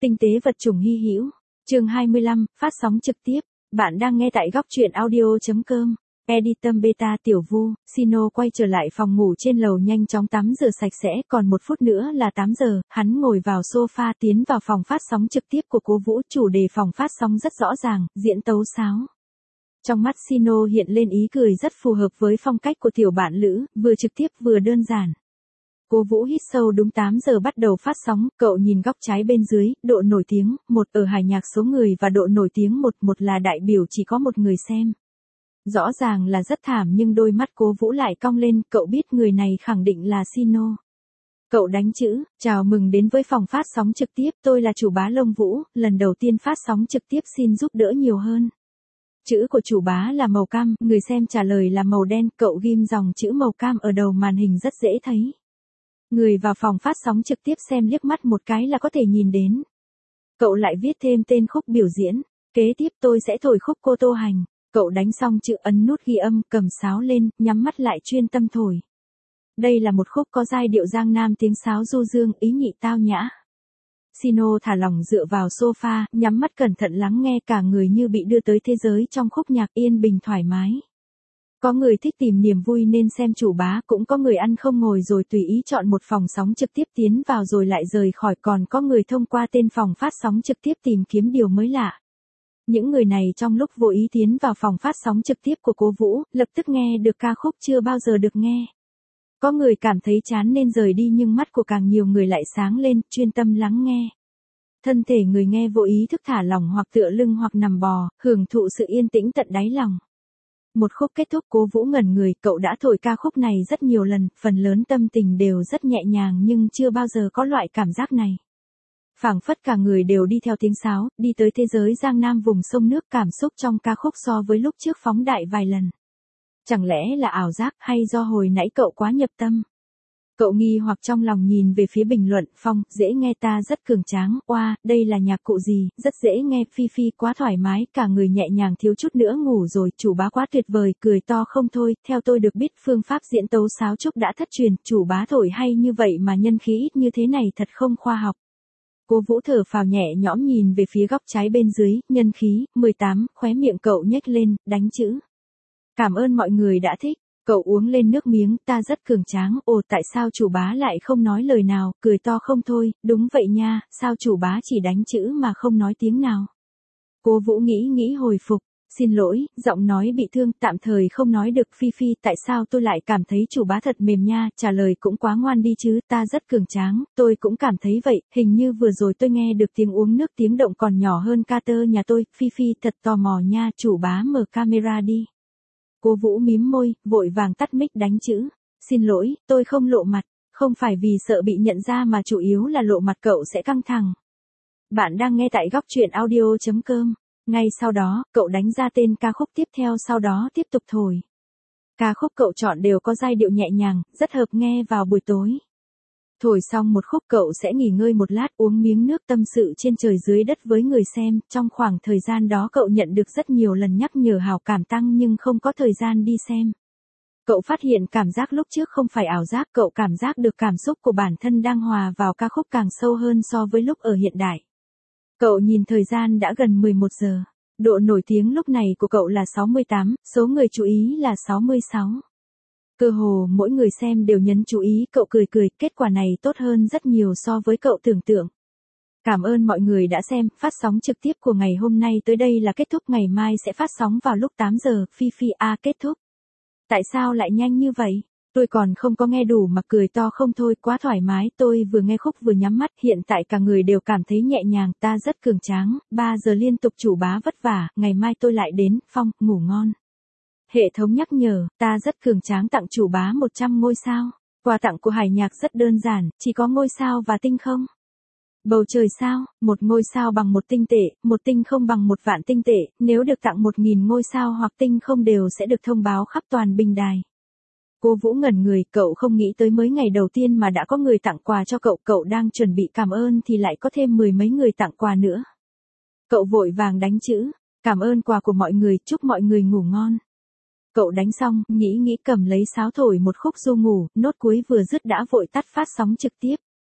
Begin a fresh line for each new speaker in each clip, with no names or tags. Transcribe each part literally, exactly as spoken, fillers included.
Tinh tế vật chủng hy hữu. Chương hai mươi lăm, phát sóng trực tiếp. Bạn đang nghe tại góc truyện audio chấm com. Editor Beta Tiểu Vu, Sino quay trở lại phòng ngủ trên lầu nhanh chóng tắm rửa sạch sẽ, còn một phút nữa là tám giờ, hắn ngồi vào sofa tiến vào phòng phát sóng trực tiếp của Cố Vũ, chủ đề phòng phát sóng rất rõ ràng, diễn tấu sáo. Trong mắt Sino hiện lên ý cười rất phù hợp với phong cách của tiểu bạn lữ, vừa trực tiếp vừa đơn giản. Cố Vũ hít sâu, đúng tám giờ bắt đầu phát sóng, cậu nhìn góc trái bên dưới, độ nổi tiếng, một ở hải nhạc số người và độ nổi tiếng một, một là đại biểu chỉ có một người xem. Rõ ràng là rất thảm nhưng đôi mắt Cố Vũ lại cong lên, cậu biết người này khẳng định là Sino. Cậu đánh chữ, chào mừng đến với phòng phát sóng trực tiếp, tôi là chủ bá Lông Vũ, lần đầu tiên phát sóng trực tiếp xin giúp đỡ nhiều hơn. Chữ của chủ bá là màu cam, người xem trả lời là màu đen, cậu ghim dòng chữ màu cam ở đầu màn hình rất dễ thấy. Người vào phòng phát sóng trực tiếp xem liếc mắt một cái là có thể nhìn đến. Cậu lại viết thêm tên khúc biểu diễn, kế tiếp tôi sẽ thổi khúc Cô Tô Hành. Cậu đánh xong chữ ấn nút ghi âm, cầm sáo lên, nhắm mắt lại chuyên tâm thổi. Đây là một khúc có giai điệu Giang Nam, tiếng sáo du dương, ý nhị tao nhã. Sino thả lỏng dựa vào sofa, nhắm mắt cẩn thận lắng nghe, cả người như bị đưa tới thế giới trong khúc nhạc yên bình thoải mái. Có người thích tìm niềm vui nên xem chủ bá, cũng có người ăn không ngồi rồi tùy ý chọn một phòng sóng trực tiếp tiến vào rồi lại rời khỏi, còn có người thông qua tên phòng phát sóng trực tiếp tìm kiếm điều mới lạ. Những người này trong lúc vô ý tiến vào phòng phát sóng trực tiếp của Cố Vũ, lập tức nghe được ca khúc chưa bao giờ được nghe. Có người cảm thấy chán nên rời đi nhưng mắt của càng nhiều người lại sáng lên, chuyên tâm lắng nghe. Thân thể người nghe vô ý thức thả lỏng hoặc tựa lưng hoặc nằm bò, hưởng thụ sự yên tĩnh tận đáy lòng. Một khúc kết thúc, Cố Vũ ngẩn người, cậu đã thổi ca khúc này rất nhiều lần, phần lớn tâm tình đều rất nhẹ nhàng nhưng chưa bao giờ có loại cảm giác này. Phảng phất cả người đều đi theo tiếng sáo, đi tới thế giới Giang Nam vùng sông nước, cảm xúc trong ca khúc so với lúc trước phóng đại vài lần. Chẳng lẽ là ảo giác hay do hồi nãy cậu quá nhập tâm? Cậu nghi hoặc trong lòng nhìn về phía bình luận, Phong, dễ nghe, ta rất cường tráng, oa, đây là nhạc cụ gì, rất dễ nghe, Phi Phi quá thoải mái, cả người nhẹ nhàng, thiếu chút nữa ngủ rồi, chủ bá quá tuyệt vời, cười to không thôi, theo tôi được biết phương pháp diễn tấu sáo trúc đã thất truyền, chủ bá thổi hay như vậy mà nhân khí ít như thế này thật không khoa học. Cố Vũ thở phào nhẹ nhõm nhìn về phía góc trái bên dưới, nhân khí, mười tám, khóe miệng cậu nhếch lên, đánh chữ. Cảm ơn mọi người đã thích, cậu uống lên nước miếng, ta rất cường tráng, ồ tại sao chủ bá lại không nói lời nào, cười to không thôi, đúng vậy nha, sao chủ bá chỉ đánh chữ mà không nói tiếng nào. Cố Vũ nghĩ nghĩ hồi phục, xin lỗi, giọng nói bị thương, tạm thời không nói được. Phi Phi, tại sao tôi lại cảm thấy chủ bá thật mềm nha, trả lời cũng quá ngoan đi chứ, ta rất cường tráng, tôi cũng cảm thấy vậy, hình như vừa rồi tôi nghe được tiếng uống nước, tiếng động còn nhỏ hơn Carter nhà tôi. Phi Phi thật tò mò nha, chủ bá mở camera đi. Cố Vũ mím môi, vội vàng tắt mic đánh chữ, xin lỗi, tôi không lộ mặt, không phải vì sợ bị nhận ra mà chủ yếu là lộ mặt cậu sẽ căng thẳng. Bạn đang nghe tại góc truyện audio chấm com. Ngay sau đó, cậu đánh ra tên ca khúc tiếp theo, sau đó tiếp tục thổi. Ca khúc cậu chọn đều có giai điệu nhẹ nhàng, rất hợp nghe vào buổi tối. Thổi xong một khúc cậu sẽ nghỉ ngơi một lát, uống miếng nước, tâm sự trên trời dưới đất với người xem. Trong khoảng thời gian đó cậu nhận được rất nhiều lần nhắc nhở hào cảm tăng nhưng không có thời gian đi xem. Cậu phát hiện cảm giác lúc trước không phải ảo giác, cậu cảm giác được cảm xúc của bản thân đang hòa vào ca khúc càng sâu hơn so với lúc ở hiện đại. Cậu nhìn thời gian đã gần mười một giờ. Độ nổi tiếng lúc này của cậu là sáu mươi tám, số người chú ý là sáu mươi sáu. Cơ hồ mỗi người xem đều nhấn chú ý, cậu cười cười, kết quả này tốt hơn rất nhiều so với cậu tưởng tượng. Cảm ơn mọi người đã xem, phát sóng trực tiếp của ngày hôm nay tới đây là kết thúc, ngày mai sẽ phát sóng vào lúc tám giờ, Phi Phi a kết thúc. Tại sao lại nhanh như vậy? Tôi còn không có nghe đủ mà cười to không thôi, quá thoải mái, tôi vừa nghe khúc vừa nhắm mắt, hiện tại cả người đều cảm thấy nhẹ nhàng, ta rất cường tráng, ba giờ liên tục chủ bá vất vả, ngày mai tôi lại đến, Phong, ngủ ngon. Hệ thống nhắc nhở, ta rất cường tráng tặng chủ bá một trăm ngôi sao, quà tặng của hải nhạc rất đơn giản, chỉ có ngôi sao và tinh không. Bầu trời sao, một ngôi sao bằng một tinh tệ, một tinh không bằng một vạn tinh tệ, nếu được tặng một nghìn ngôi sao hoặc tinh không đều sẽ được thông báo khắp toàn bình đài. Cố Vũ ngẩn người, cậu không nghĩ tới mới ngày đầu tiên mà đã có người tặng quà cho cậu, cậu đang chuẩn bị cảm ơn thì lại có thêm mười mấy người tặng quà nữa. Cậu vội vàng đánh chữ, cảm ơn quà của mọi người, chúc mọi người ngủ ngon. Cậu đánh xong, nghĩ nghĩ cầm lấy sáo thổi một khúc du ngủ, nốt cuối vừa dứt đã vội tắt phát sóng trực tiếp.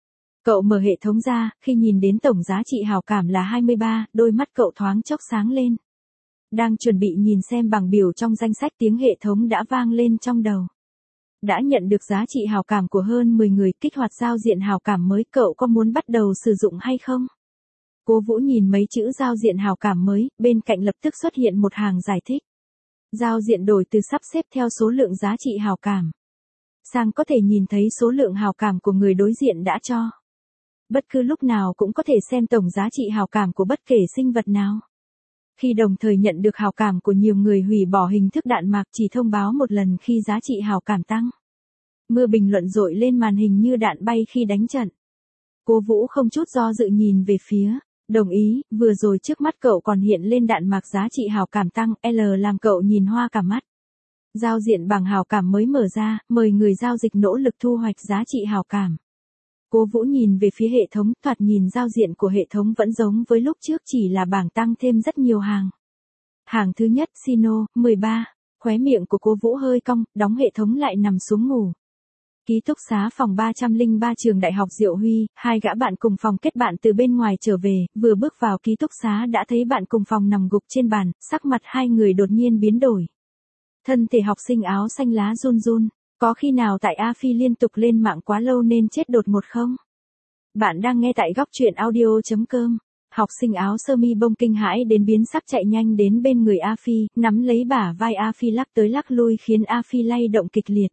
Cậu mở hệ thống ra, khi nhìn đến tổng giá trị hào cảm là hai mươi ba, đôi mắt cậu thoáng chốc sáng lên. Đang chuẩn bị nhìn xem bảng biểu trong danh sách, tiếng hệ thống đã vang lên trong đầu. Đã nhận được giá trị hào cảm của hơn mười người, kích hoạt giao diện hào cảm mới, cậu có muốn bắt đầu sử dụng hay không? Cố Vũ nhìn mấy chữ giao diện hào cảm mới, bên cạnh lập tức xuất hiện một hàng giải thích. Giao diện đổi từ sắp xếp theo số lượng giá trị hào cảm sang có thể nhìn thấy số lượng hào cảm của người đối diện đã cho. Bất cứ lúc nào cũng có thể xem tổng giá trị hào cảm của bất kể sinh vật nào. Khi đồng thời nhận được hào cảm của nhiều người, hủy bỏ hình thức đạn mạc, chỉ thông báo một lần khi giá trị hào cảm tăng. Mưa bình luận dội lên màn hình như đạn bay khi đánh trận. Cố Vũ không chút do dự nhìn về phía. Đồng ý, vừa rồi trước mắt cậu còn hiện lên đạn mạc giá trị hào cảm tăng, L làm cậu nhìn hoa cả mắt. Giao diện bảng hào cảm mới mở ra, mời người giao dịch nỗ lực thu hoạch giá trị hào cảm. Cố Vũ nhìn về phía hệ thống, thoạt nhìn giao diện của hệ thống vẫn giống với lúc trước, chỉ là bảng tăng thêm rất nhiều hàng. Hàng thứ nhất, Sino, mười ba. Khóe miệng của Cố Vũ hơi cong, đóng hệ thống lại nằm xuống ngủ. Ký túc xá phòng ba không ba trường Đại học Diệu Huy, hai gã bạn cùng phòng kết bạn từ bên ngoài trở về, vừa bước vào ký túc xá đã thấy bạn cùng phòng nằm gục trên bàn, sắc mặt hai người đột nhiên biến đổi. Thân thể học sinh áo xanh lá run run, có khi nào tại A Phi liên tục lên mạng quá lâu nên chết đột ngột không? Bạn đang nghe tại góc truyện audio chấm com. Học sinh áo sơ mi bông kinh hãi đến biến sắc chạy nhanh đến bên người A Phi, nắm lấy bả vai A Phi lắc tới lắc lui khiến A Phi lay động kịch liệt.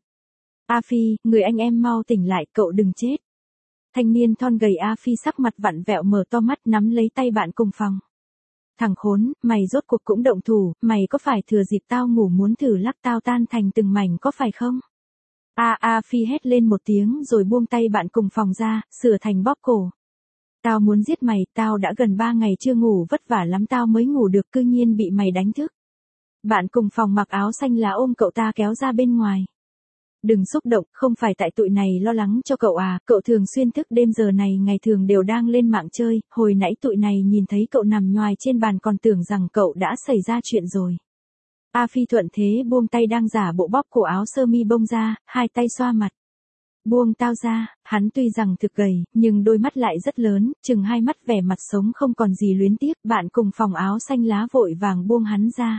A Phi, người anh em mau tỉnh lại, cậu đừng chết. Thanh niên thon gầy A Phi sắc mặt vặn vẹo mở to mắt nắm lấy tay bạn cùng phòng. Thằng khốn, mày rốt cuộc cũng động thủ, mày có phải thừa dịp tao ngủ muốn thử lắc tao tan thành từng mảnh có phải không? A A Phi hét lên một tiếng rồi buông tay bạn cùng phòng ra, sửa thành bóp cổ. Tao muốn giết mày, tao đã gần ba ngày chưa ngủ, vất vả lắm tao mới ngủ được, cư nhiên bị mày đánh thức. Bạn cùng phòng mặc áo xanh lá ôm cậu ta kéo ra bên ngoài. Đừng xúc động, không phải tại tụi này lo lắng cho cậu à, cậu thường xuyên thức đêm, giờ này ngày thường đều đang lên mạng chơi, hồi nãy tụi này nhìn thấy cậu nằm nhoài trên bàn còn tưởng rằng cậu đã xảy ra chuyện rồi. A Phi thuận thế buông tay đang giả bộ bóp cổ áo sơ mi bông ra, hai tay xoa mặt. Buông tao ra, hắn tuy rằng thực gầy, nhưng đôi mắt lại rất lớn, chừng hai mắt vẻ mặt sống không còn gì luyến tiếc, bạn cùng phòng áo xanh lá vội vàng buông hắn ra.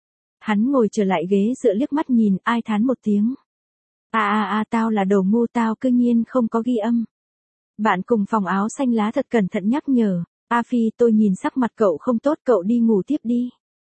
Hắn ngồi trở lại ghế dựa liếc mắt nhìn, ai thán một tiếng. À à à tao là đồ ngu, tao cư nhiên không có ghi âm. Bạn cùng phòng áo xanh lá thật cẩn thận nhắc nhở. A Phi, tôi nhìn sắc mặt cậu không tốt, cậu đi ngủ tiếp đi.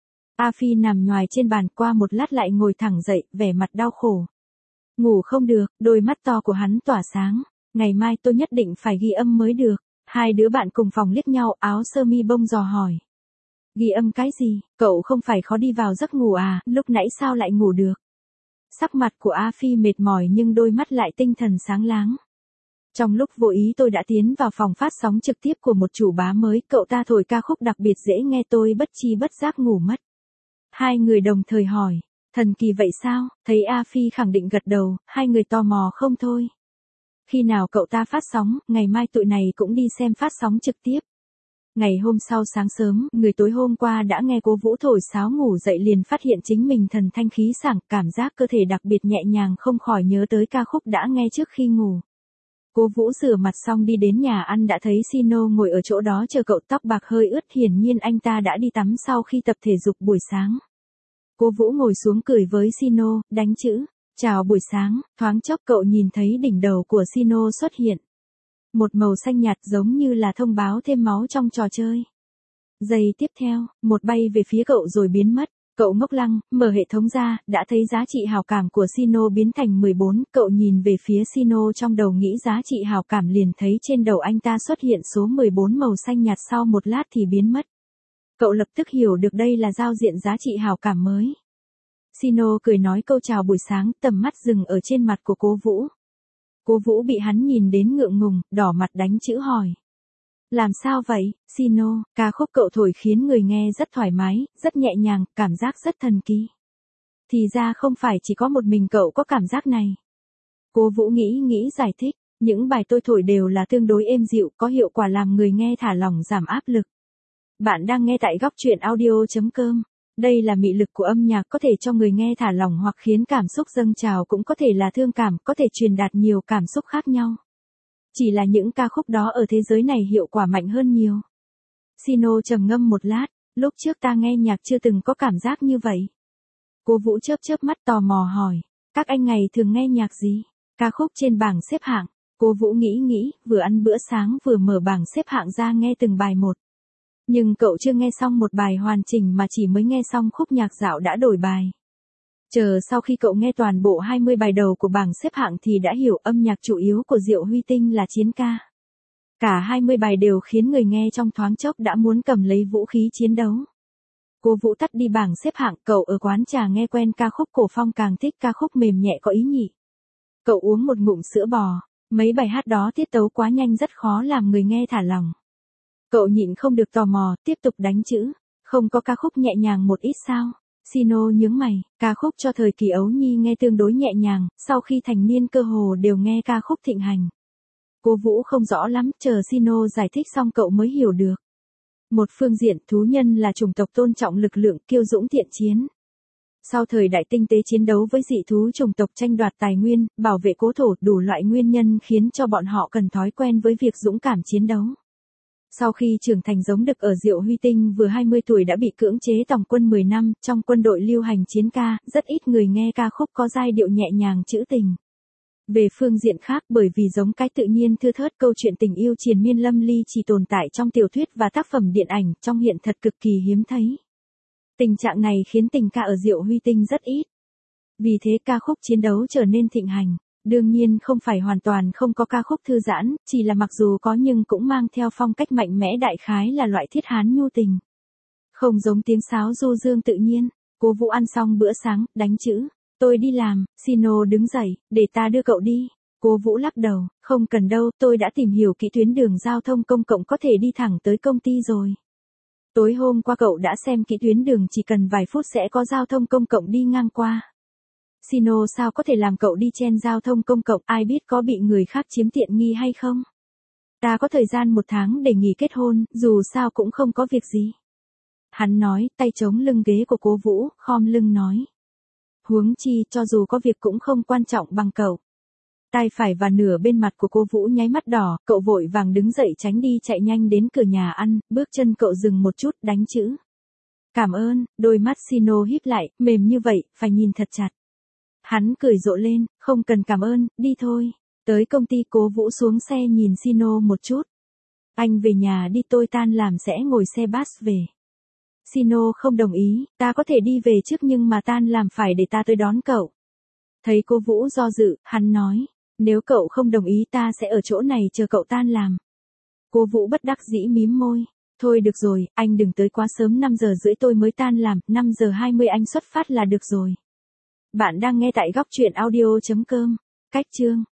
A Phi nằm nhoài trên bàn, qua một lát lại ngồi thẳng dậy, vẻ mặt đau khổ. Ngủ không được, đôi mắt to của hắn tỏa sáng. Ngày mai tôi nhất định phải ghi âm mới được. Hai đứa bạn cùng phòng liếc nhau, áo sơ mi bông dò hỏi. Ghi âm cái gì, cậu không phải khó đi vào giấc ngủ à, lúc nãy sao lại ngủ được? Sắc mặt của A Phi mệt mỏi nhưng đôi mắt lại tinh thần sáng láng. Trong lúc vô ý tôi đã tiến vào phòng phát sóng trực tiếp của một chủ bá mới, cậu ta thổi ca khúc đặc biệt dễ nghe, tôi bất chi bất giác ngủ mất. Hai người đồng thời hỏi, thần kỳ vậy sao? Thấy A Phi khẳng định gật đầu, hai người tò mò không thôi. Khi nào cậu ta phát sóng, ngày mai tụi này cũng đi xem phát sóng trực tiếp. Ngày hôm sau sáng sớm, người tối hôm qua đã nghe Cố Vũ thổi sáo ngủ dậy liền phát hiện chính mình thần thanh khí sảng, cảm giác cơ thể đặc biệt nhẹ nhàng, không khỏi nhớ tới ca khúc đã nghe trước khi ngủ. Cố Vũ rửa mặt xong đi đến nhà ăn đã thấy Sino ngồi ở chỗ đó chờ cậu, tóc bạc hơi ướt, hiển nhiên anh ta đã đi tắm sau khi tập thể dục buổi sáng. Cố Vũ ngồi xuống cười với Sino, đánh chữ, chào buổi sáng, thoáng chốc cậu nhìn thấy đỉnh đầu của Sino xuất hiện. Một màu xanh nhạt giống như là thông báo thêm máu trong trò chơi. Giây tiếp theo, một bay về phía cậu rồi biến mất. Cậu ngốc lăng, mở hệ thống ra, đã thấy giá trị hào cảm của Sino biến thành mười bốn. Cậu nhìn về phía Sino trong đầu nghĩ giá trị hào cảm liền thấy trên đầu anh ta xuất hiện số mười bốn màu xanh nhạt, sau một lát thì biến mất. Cậu lập tức hiểu được đây là giao diện giá trị hào cảm mới. Sino cười nói câu chào buổi sáng, tầm mắt dừng ở trên mặt của Cố Vũ. Cố Vũ bị hắn nhìn đến ngượng ngùng, đỏ mặt đánh chữ hỏi. Làm sao vậy, Sino? Ca khúc cậu thổi khiến người nghe rất thoải mái, rất nhẹ nhàng, cảm giác rất thần kỳ. Thì ra không phải chỉ có một mình cậu có cảm giác này. Cố Vũ nghĩ nghĩ giải thích, những bài tôi thổi đều là tương đối êm dịu, có hiệu quả làm người nghe thả lỏng giảm áp lực. Bạn đang nghe tại góc truyện audio chấm com. Đây là mị lực của âm nhạc, có thể cho người nghe thả lỏng hoặc khiến cảm xúc dâng trào, cũng có thể là thương cảm, có thể truyền đạt nhiều cảm xúc khác nhau. Chỉ là những ca khúc đó ở thế giới này hiệu quả mạnh hơn nhiều. Sino trầm ngâm một lát, lúc trước ta nghe nhạc chưa từng có cảm giác như vậy. Cô Vũ chớp chớp mắt tò mò hỏi, các anh ngày thường nghe nhạc gì? Ca khúc trên bảng xếp hạng. Cô Vũ nghĩ nghĩ, vừa ăn bữa sáng vừa mở bảng xếp hạng ra nghe từng bài một. Nhưng cậu chưa nghe xong một bài hoàn chỉnh mà chỉ mới nghe xong khúc nhạc dạo đã đổi bài. Chờ sau khi cậu nghe toàn bộ hai mươi bài đầu của bảng xếp hạng thì đã hiểu âm nhạc chủ yếu của Diệu Huy Tinh là chiến ca. Cả hai mươi bài đều khiến người nghe trong thoáng chốc đã muốn cầm lấy vũ khí chiến đấu. Cô Vũ tắt đi bảng xếp hạng, cậu ở quán trà nghe quen ca khúc cổ phong càng thích ca khúc mềm nhẹ có ý nhị. Cậu uống một ngụm sữa bò, mấy bài hát đó tiết tấu quá nhanh rất khó làm người nghe thả lỏng. Cậu nhịn không được tò mò, tiếp tục đánh chữ, không có ca khúc nhẹ nhàng một ít sao? Sino nhướng mày, ca khúc cho thời kỳ ấu nhi nghe tương đối nhẹ nhàng, sau khi thành niên cơ hồ đều nghe ca khúc thịnh hành. Cô Vũ không rõ lắm, chờ Sino giải thích xong cậu mới hiểu được. Một phương diện, thú nhân là chủng tộc tôn trọng lực lượng, kiêu dũng thiện chiến. Sau thời đại tinh tế chiến đấu với dị thú chủng tộc tranh đoạt tài nguyên, bảo vệ cố thổ, đủ loại nguyên nhân khiến cho bọn họ cần thói quen với việc dũng cảm chiến đấu. Sau khi trưởng thành giống đực ở Diệu Huy Tinh vừa hai mươi tuổi đã bị cưỡng chế tòng quân mười năm, trong quân đội lưu hành chiến ca, rất ít người nghe ca khúc có giai điệu nhẹ nhàng trữ tình. Về phương diện khác, bởi vì giống cái tự nhiên thưa thớt, câu chuyện tình yêu triền miên lâm ly chỉ tồn tại trong tiểu thuyết và tác phẩm điện ảnh, trong hiện thật cực kỳ hiếm thấy. Tình trạng này khiến tình ca ở Diệu Huy Tinh rất ít. Vì thế ca khúc chiến đấu trở nên thịnh hành. Đương nhiên không phải hoàn toàn không có ca khúc thư giãn, chỉ là mặc dù có nhưng cũng mang theo phong cách mạnh mẽ, đại khái là loại thiết hán nhu tình. Không giống tiếng sáo du dương tự nhiên. Cô Vũ ăn xong bữa sáng, đánh chữ. Tôi đi làm. Sino đứng dậy, để ta đưa cậu đi. Cô Vũ lắc đầu, không cần đâu, tôi đã tìm hiểu kỹ tuyến đường giao thông công cộng có thể đi thẳng tới công ty rồi. Tối hôm qua cậu đã xem kỹ tuyến đường, chỉ cần vài phút sẽ có giao thông công cộng đi ngang qua. Sino sao có thể làm cậu đi chen giao thông công cộng, ai biết có bị người khác chiếm tiện nghi hay không? Ta có thời gian một tháng để nghỉ kết hôn, dù sao cũng không có việc gì. Hắn nói, tay chống lưng ghế của cô Vũ, khom lưng nói. Huống chi, cho dù có việc cũng không quan trọng bằng cậu. Tay phải và nửa bên mặt của cô Vũ nháy mắt đỏ, cậu vội vàng đứng dậy tránh đi, chạy nhanh đến cửa nhà ăn, bước chân cậu dừng một chút, đánh chữ. Cảm ơn, đôi mắt Sino híp lại, mềm như vậy, phải nhìn thật chặt. Hắn cười rộ lên, không cần cảm ơn, đi thôi. Tới công ty, cô Vũ xuống xe nhìn Sino một chút. Anh về nhà đi, tôi tan làm sẽ ngồi xe bus về. Sino không đồng ý, ta có thể đi về trước nhưng mà tan làm phải để ta tới đón cậu. Thấy cô Vũ do dự, hắn nói, nếu cậu không đồng ý ta sẽ ở chỗ này chờ cậu tan làm. Cô Vũ bất đắc dĩ mím môi. Thôi được rồi, anh đừng tới quá sớm, năm giờ rưỡi tôi mới tan làm, năm giờ hai mươi anh xuất phát là được rồi. Bạn đang nghe tại góc truyện audio chấm com. Cách chương